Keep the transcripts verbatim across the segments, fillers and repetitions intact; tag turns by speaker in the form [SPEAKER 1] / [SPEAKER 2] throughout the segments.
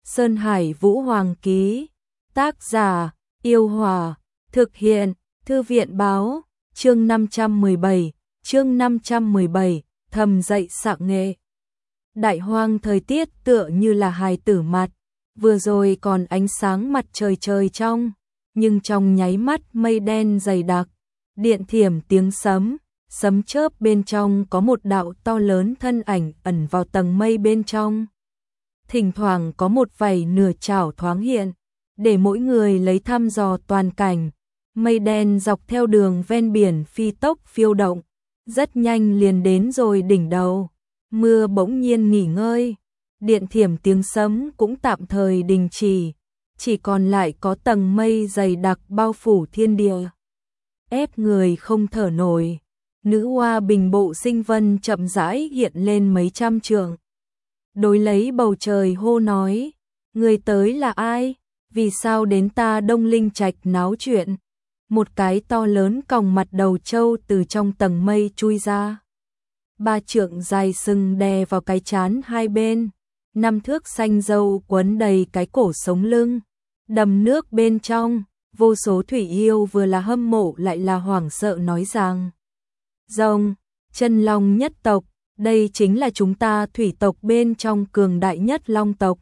[SPEAKER 1] Sơn Hải Vũ Hoàng ký. Tác giả, Yêu Hòa. Thực hiện, Thư viện báo. Chương năm trăm mười bảy, chương năm trăm mười bảy, thầm dậy sạng nghệ. Đại hoang thời tiết tựa như là hài tử mặt, vừa rồi còn ánh sáng mặt trời trời trong, nhưng trong nháy mắt mây đen dày đặc, điện thiểm tiếng sấm, sấm chớp bên trong có một đạo to lớn thân ảnh ẩn vào tầng mây bên trong. Thỉnh thoảng có một vảy nửa chảo thoáng hiện, để mỗi người lấy thăm dò toàn cảnh. Mây đen dọc theo đường ven biển phi tốc phiêu động, rất nhanh liền đến rồi đỉnh đầu. Mưa bỗng nhiên nghỉ ngơi, điện thiểm tiếng sấm cũng tạm thời đình chỉ, chỉ còn lại có tầng mây dày đặc bao phủ thiên địa, ép người không thở nổi. Nữ hoa bình bộ sinh vân chậm rãi hiện lên mấy trăm trượng, đối lấy bầu trời hô nói: người tới là ai? Vì sao đến ta Đông Linh Trạch náo chuyện? Một cái to lớn còng mặt đầu trâu từ trong tầng mây chui ra. Ba trượng dài sừng đè vào cái trán hai bên, năm thước xanh râu quấn đầy cái cổ sống lưng. Đầm nước bên trong, vô số thủy yêu vừa là hâm mộ lại là hoảng sợ nói rằng: rồng, chân long nhất tộc, đây chính là chúng ta thủy tộc bên trong cường đại nhất long tộc.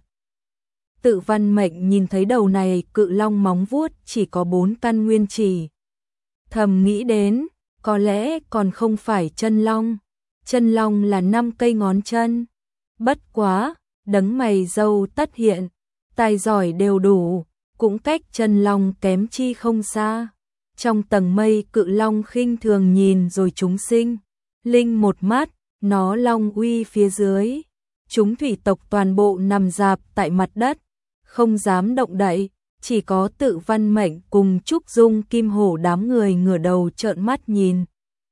[SPEAKER 1] Tự Văn Mệnh nhìn thấy đầu này cự long móng vuốt chỉ có bốn căn nguyên chỉ, thầm nghĩ đến, có lẽ còn không phải chân long. Chân long là năm cây ngón chân. Bất quá, đấng mày râu tất hiện, tài giỏi đều đủ, cũng cách chân long kém chi không xa. Trong tầng mây cự long khinh thường nhìn rồi chúng sinh linh một mắt, nó long uy phía dưới. Chúng thủy tộc toàn bộ nằm rạp tại mặt đất, không dám động đậy, chỉ có Tự Văn Mệnh cùng Trúc Dung Kim Hổ đám người ngửa đầu trợn mắt nhìn.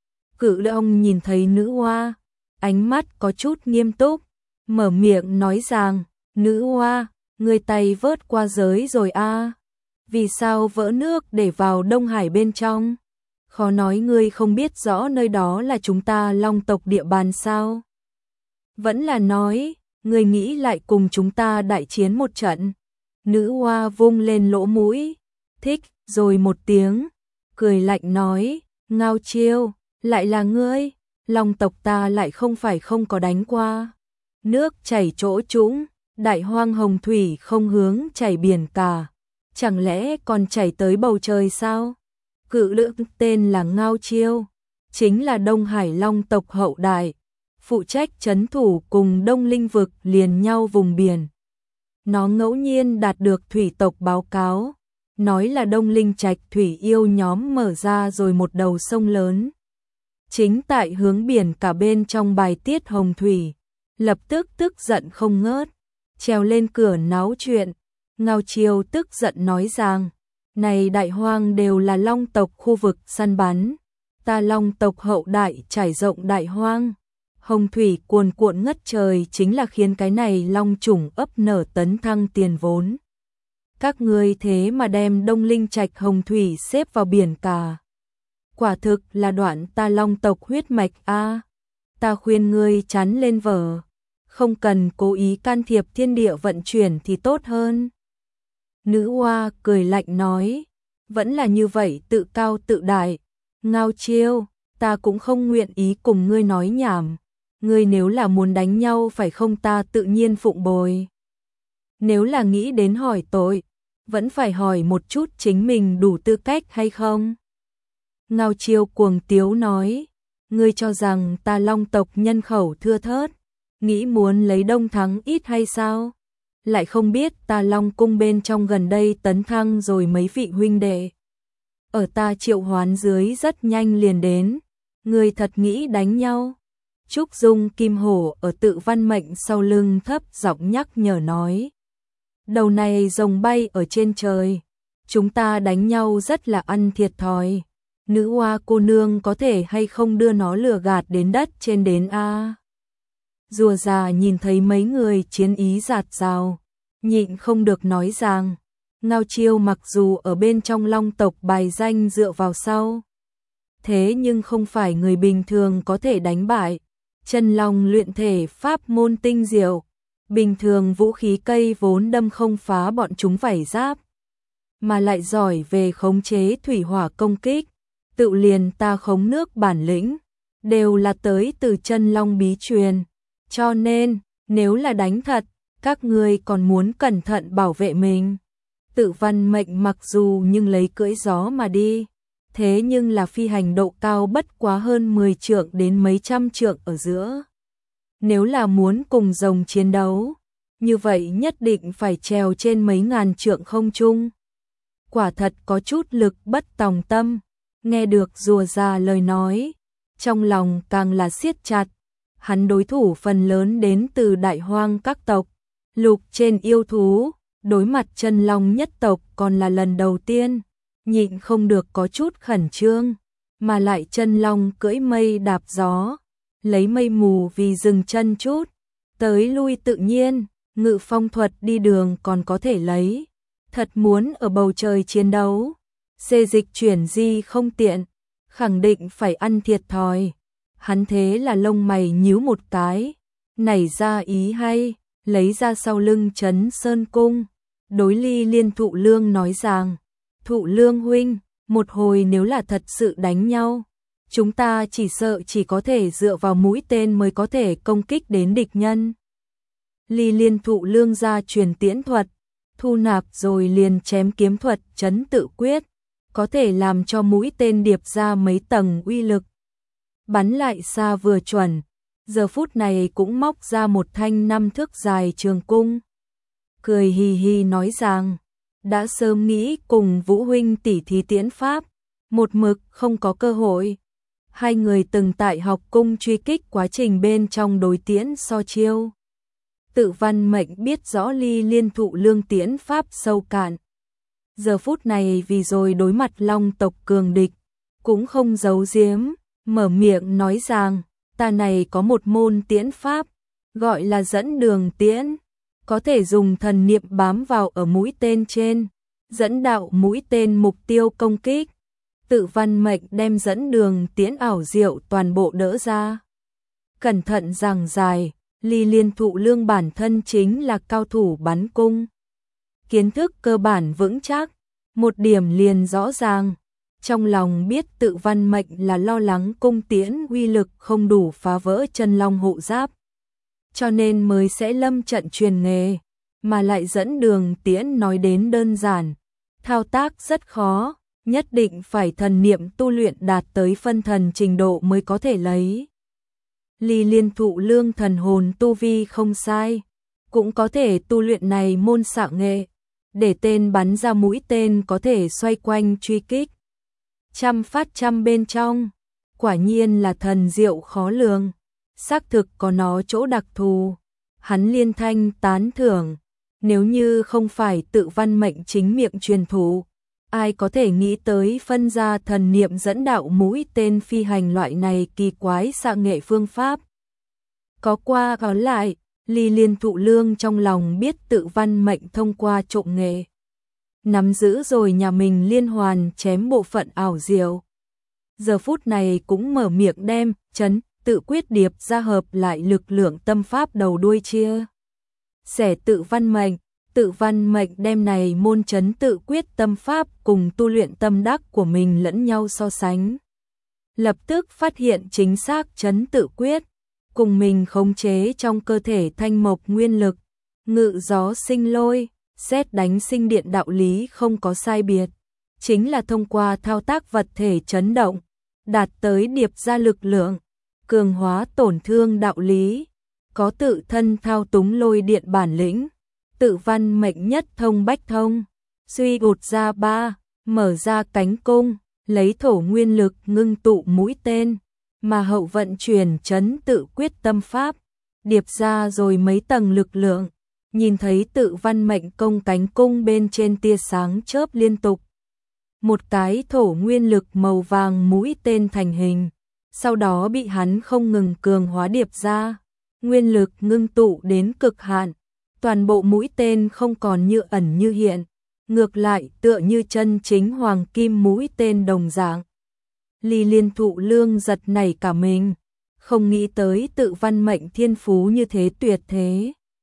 [SPEAKER 1] Cự long nhìn thấy nữ hoa, ánh mắt có chút nghiêm túc, mở miệng nói rằng: nữ hoa, người tay vớt qua giới rồi a à? Vì sao vỡ nước để vào Đông Hải bên trong? Khó nói ngươi không biết rõ nơi đó là chúng ta long tộc địa bàn sao? Vẫn là nói, ngươi nghĩ lại cùng chúng ta đại chiến một trận? Nữ hoa vung lên lỗ mũi, thích rồi một tiếng, cười lạnh nói: Ngao Chiêu, lại là ngươi? Long tộc ta lại không phải không có đánh qua. Nước chảy chỗ trũng, đại hoang hồng thủy không hướng chảy biển cả, chẳng lẽ còn chảy tới bầu trời sao? Cự lượng tên là Ngao Chiêu, chính là Đông Hải Long tộc hậu đại, phụ trách trấn thủ cùng Đông Linh vực liền nhau vùng biển. Nó ngẫu nhiên đạt được thủy tộc báo cáo, nói là Đông Linh Trạch thủy yêu nhóm mở ra rồi một đầu sông lớn, chính tại hướng biển cả bên trong bài tiết hồng thủy. Lập tức tức giận không ngớt, trèo lên cửa náo chuyện. Ngao Chiêu tức giận nói rằng: này đại hoang đều là long tộc khu vực săn bắn, ta long tộc hậu đại trải rộng đại hoang, hồng thủy cuồn cuộn ngất trời chính là khiến cái này long chủng ấp nở tấn thăng tiền vốn. Các ngươi thế mà đem Đông Linh Trạch hồng thủy xếp vào biển cả, quả thực là đoạn ta long tộc huyết mạch a. À, ta khuyên ngươi chắn lên vở, không cần cố ý can thiệp thiên địa vận chuyển thì tốt hơn. Nữ hoa cười lạnh nói: vẫn là như vậy tự cao tự đại. Ngao Chiêu, ta cũng không nguyện ý cùng ngươi nói nhảm. Ngươi nếu là muốn đánh nhau phải không, ta tự nhiên phụng bồi. Nếu là nghĩ đến hỏi tội, vẫn phải hỏi một chút chính mình đủ tư cách hay không. Ngao Chiêu cuồng tiếu nói: ngươi cho rằng ta long tộc nhân khẩu thưa thớt, nghĩ muốn lấy đông thắng ít hay sao? Lại không biết ta long cung bên trong gần đây tấn thăng rồi mấy vị huynh đệ, ở ta triệu hoán dưới rất nhanh liền đến. Ngươi thật nghĩ đánh nhau? Trúc Dung Kim Hổ ở Tự Văn Mệnh sau lưng thấp giọng nhắc nhở nói: đầu này rồng bay ở trên trời, chúng ta đánh nhau rất là ăn thiệt thòi. Nữ hoa cô nương có thể hay không đưa nó lừa gạt đến đất trên đến a? Rùa già nhìn thấy mấy người chiến ý dạt dào, nhịn không được nói rằng: Ngao Chiêu mặc dù ở bên trong long tộc bài danh dựa vào sau, thế nhưng không phải người bình thường có thể đánh bại. Chân long luyện thể pháp môn tinh diệu, Bình thường vũ khí cây vốn đâm không phá bọn chúng vảy giáp, mà lại giỏi về khống chế thủy hỏa công kích, tự liền ta khống nước bản lĩnh, đều là tới từ chân long bí truyền. Cho nên, nếu là đánh thật, các ngươi còn muốn cẩn thận bảo vệ mình. Tự Văn Mệnh mặc dù nhưng lấy cưỡi gió mà đi, thế nhưng là phi hành độ cao bất quá hơn mười trượng đến mấy trăm trượng ở giữa. Nếu là muốn cùng rồng chiến đấu, như vậy nhất định phải trèo trên mấy ngàn trượng không trung. Quả thật có chút lực bất tòng tâm, nghe được rùa già lời nói, trong lòng càng là siết chặt. Hắn đối thủ phần lớn đến từ đại hoang các tộc, lục trên yêu thú, đối mặt chân long nhất tộc còn là lần đầu tiên, nhịn không được có chút khẩn trương, mà lại chân long cưỡi mây đạp gió, lấy mây mù vì dừng chân chút, tới lui tự nhiên, ngự phong thuật đi đường còn có thể lấy, thật muốn ở bầu trời chiến đấu, xê dịch chuyển di không tiện, khẳng định phải ăn thiệt thòi. Hắn thế là lông mày nhíu một cái, nảy ra ý hay, lấy ra sau lưng Trấn Sơn Cung, đối Ly Liên Thụ Lương nói rằng, Thụ Lương huynh, một hồi nếu là thật sự đánh nhau, chúng ta chỉ sợ chỉ có thể dựa vào mũi tên mới có thể công kích đến địch nhân. Ly Liên Thụ Lương ra truyền tiễn thuật, thu nạp rồi liền chém kiếm thuật Trấn Tự Quyết, có thể làm cho mũi tên điệp ra mấy tầng uy lực. Bắn lại xa vừa chuẩn, giờ phút này cũng móc ra một thanh năm thước dài trường cung. Cười hì hì nói rằng, đã sớm nghĩ cùng Vũ huynh tỉ thí tiễn pháp, một mực không có cơ hội. Hai người từng tại học cung truy kích quá trình bên trong đối tiễn so chiêu. Tự Văn Mệnh biết rõ Ly Liên Thụ Lương tiễn pháp sâu cạn. Giờ phút này vì rồi đối mặt long tộc cường địch, cũng không giấu giếm, mở miệng nói rằng, ta này có một môn tiễn pháp, gọi là dẫn đường tiễn, có thể dùng thần niệm bám vào ở mũi tên trên, dẫn đạo mũi tên mục tiêu công kích. Tự Văn Mệnh đem dẫn đường tiễn ảo diệu toàn bộ đỡ ra. Cẩn thận giảng giải, Ly Liên Thụ Lương bản thân chính là cao thủ bắn cung. Kiến thức cơ bản vững chắc, một điểm liền rõ ràng. Trong lòng biết Tự Văn Mệnh là lo lắng cung tiễn uy lực không đủ phá vỡ chân long hộ giáp, cho nên mới sẽ lâm trận truyền nghề, mà lại dẫn đường tiễn nói đến đơn giản, thao tác rất khó, nhất định phải thần niệm tu luyện đạt tới phân thần trình độ mới có thể lấy. Ly Liên Thụ Lương thần hồn tu vi không sai, cũng có thể tu luyện này môn xạ nghệ, để tên bắn ra mũi tên có thể xoay quanh truy kích. Trăm phát trăm bên trong, quả nhiên là thần diệu khó lường, xác thực có nó chỗ đặc thù. Hắn liên thanh tán thưởng, nếu như không phải Tự Văn Mệnh chính miệng truyền thụ, ai có thể nghĩ tới phân ra thần niệm dẫn đạo mũi tên phi hành loại này kỳ quái xạ nghệ phương pháp. Có qua có lại, Ly Liên Thụ Lương trong lòng biết Tự Văn Mệnh thông qua trộm nghệ, nắm giữ rồi nhà mình liên hoàn chém bộ phận ảo diệu. Giờ phút này cũng mở miệng đem Trấn Tự Quyết điệp ra hợp lại lực lượng tâm pháp đầu đuôi chia sẻ Tự Văn Mệnh. Tự Văn Mệnh đem này môn Trấn Tự Quyết tâm pháp cùng tu luyện tâm đắc của mình lẫn nhau so sánh. Lập tức phát hiện chính xác Trấn Tự Quyết cùng mình khống chế trong cơ thể thanh mộc nguyên lực, ngự gió sinh lôi, xét đánh sinh điện đạo lý không có sai biệt, chính là thông qua thao tác vật thể chấn động, đạt tới điệp ra lực lượng, cường hóa tổn thương đạo lý, có tự thân thao túng lôi điện bản lĩnh. Tự Văn Mệnh nhất thông bách thông, suy gột ra ba, mở ra cánh cung, lấy thổ nguyên lực ngưng tụ mũi tên, mà hậu vận chuyển Trấn Tự Quyết tâm pháp, điệp ra rồi mấy tầng lực lượng, nhìn thấy Tự Văn Mệnh công cánh cung bên trên tia sáng chớp liên tục. Một cái thổ nguyên lực màu vàng mũi tên thành hình, sau đó bị hắn không ngừng cường hóa điệp ra, nguyên lực ngưng tụ đến cực hạn. Toàn bộ mũi tên không còn như ẩn như hiện, ngược lại tựa như chân chính hoàng kim mũi tên đồng dạng. Ly Liên Thụ Lương giật nảy cả mình, không nghĩ tới Tự Văn Mệnh thiên phú như thế tuyệt thế.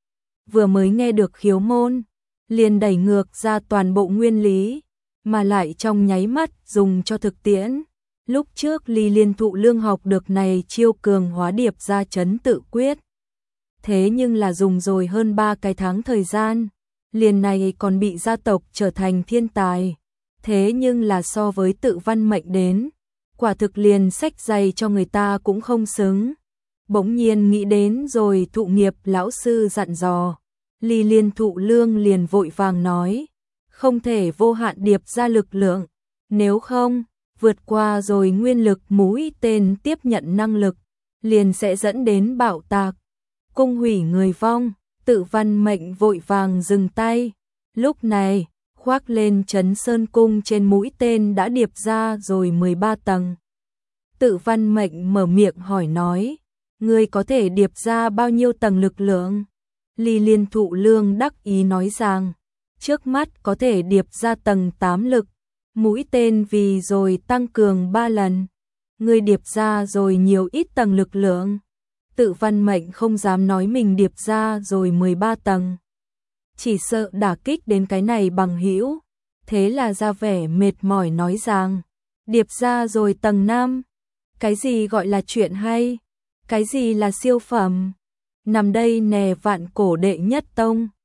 [SPEAKER 1] vừa mới nghe được khiếu môn, liền đẩy ngược ra toàn bộ nguyên lý, mà lại trong nháy mắt dùng cho thực tiễn. Lúc trước Ly Liên Thụ Lương học được này chiêu cường hóa điệp ra chấn tự quyết. Thế nhưng là dùng rồi hơn ba cái tháng thời gian, liền này còn bị gia tộc trở thành thiên tài. Thế nhưng là so với tự văn mệnh đến, quả thực liền sách dày cho người ta cũng không xứng. Bỗng nhiên nghĩ đến rồi Thụ Nghiệp lão sư dặn dò, Ly Liên Thụ Lương liền vội vàng nói, không thể vô hạn điệp ra lực lượng, nếu không, vượt qua rồi nguyên lực mũi tên tiếp nhận năng lực, liền sẽ dẫn đến bạo tạc, cung hủy người vong. Tự văn mệnh vội vàng dừng tay, lúc này, khoác lên Trấn Sơn Cung trên mũi tên đã điệp ra rồi mười ba tầng. Tự văn mệnh mở miệng hỏi nói, ngươi có thể điệp ra bao nhiêu tầng lực lượng? Ly Liên Thụ Lương đắc ý nói rằng, trước mắt có thể điệp ra tầng tám lực, mũi tên vì rồi tăng cường ba lần. Ngươi điệp ra rồi nhiều ít tầng lực lượng? Tự văn mệnh không dám nói mình điệp ra rồi mười ba tầng. Chỉ sợ đả kích đến cái này bằng hữu, thế là ra vẻ mệt mỏi nói rằng, điệp ra rồi tầng năm. Cái gì gọi là chuyện hay? Cái gì là siêu phẩm? Nằm đây nè vạn cổ đệ nhất tông.